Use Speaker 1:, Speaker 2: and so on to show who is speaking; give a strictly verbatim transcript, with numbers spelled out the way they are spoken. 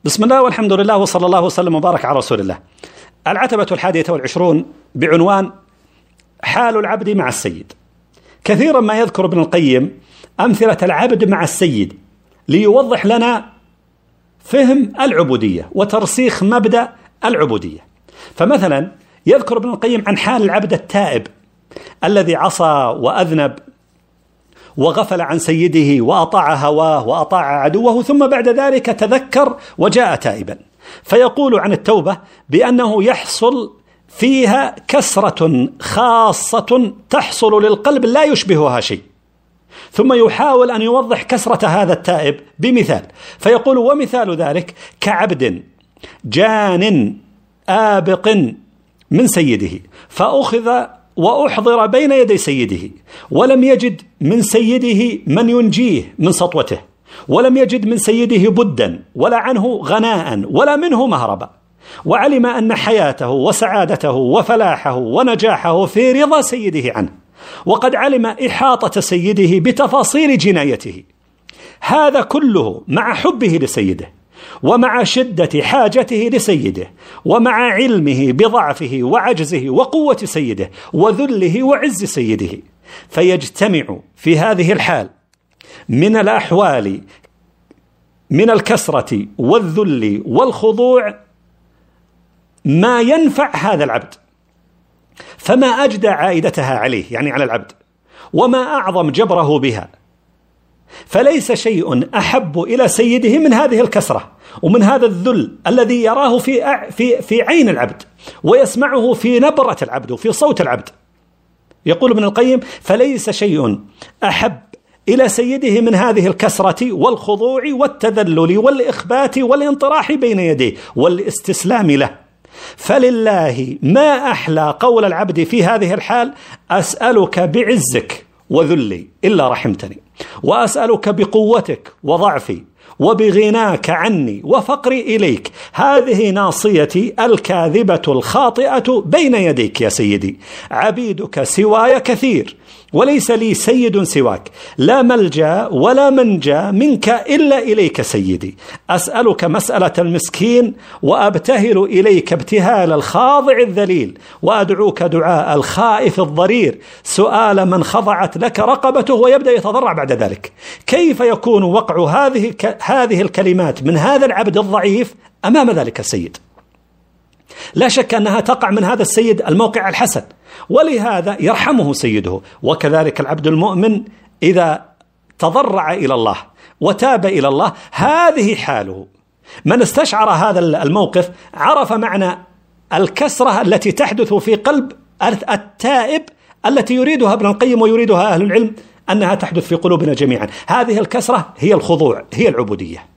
Speaker 1: بسم الله والحمد لله وصلى الله وسلم وبارك على رسول الله. العتبة الحادية والعشرون بعنوان حال العبد مع السيد. كثيرا ما يذكر ابن القيم أمثلة العبد مع السيد ليوضح لنا فهم العبودية وترسيخ مبدأ العبودية. فمثلا يذكر ابن القيم عن حال العبد التائب الذي عصى وأذنب وغفل عن سيده وأطاع هواه وأطاع عدوه، ثم بعد ذلك تذكر وجاء تائبا، فيقول عن التوبة بأنه يحصل فيها كسرة خاصة تحصل للقلب لا يشبهها شيء، ثم يحاول أن يوضح كسرة هذا التائب بمثال، فيقول ومثال ذلك كعبد جان آبق من سيده فأخذ وأحضر بين يدي سيده ولم يجد من سيده من ينجيه من سطوته، ولم يجد من سيده بدا ولا عنه غناء ولا منه مهربا، وعلم أن حياته وسعادته وفلاحه ونجاحه في رضا سيده عنه، وقد علم إحاطة سيده بتفاصيل جنايته. هذا كله مع حبه لسيده ومع شدة حاجته لسيده ومع علمه بضعفه وعجزه وقوة سيده وذله وعز سيده، فيجتمع في هذه الحال من الأحوال من الكسرة والذل والخضوع ما ينفع هذا العبد، فما أجدى عائدتها عليه يعني على العبد، وما أعظم جبره بها، فليس شيء أحب إلى سيده من هذه الكسرة ومن هذا الذل الذي يراه في في في عين العبد ويسمعه في نبرة العبد وفي صوت العبد. يقول ابن القيم فليس شيء أحب إلى سيده من هذه الكسرة والخضوع والتذلل والإخبات والانطراح بين يديه والاستسلام له. فلله ما أحلى قول العبد في هذه الحال: أسألك بعزك وذلي إلا رحمتني، وأسألك بقوتك وضعفي وبغناك عني وفقري إليك، هذه ناصيتي الكاذبة الخاطئة بين يديك يا سيدي، عبيدك سواي كثير وليس لي سيد سواك، لا ملجأ ولا منجا منك إلا إليك سيدي، أسألك مسألة المسكين وأبتهل إليك ابتهال الخاضع الذليل، وأدعوك دعاء الخائف الضرير، سؤال من خضعت لك رقبته، ويبدأ يتضرع بعد ذلك. كيف يكون وقع هذه هذه الكلمات من هذا العبد الضعيف أمام ذلك السيد؟ لا شك أنها تقع من هذا السيد الموقع الحسن، ولهذا يرحمه سيده. وكذلك العبد المؤمن إذا تضرع إلى الله وتاب إلى الله هذه حاله. من استشعر هذا الموقف عرف معنى الكسرة التي تحدث في قلب التائب التي يريدها ابن القيم ويريدها أهل العلم أنها تحدث في قلوبنا جميعا. هذه الكسرة هي الخضوع، هي العبودية.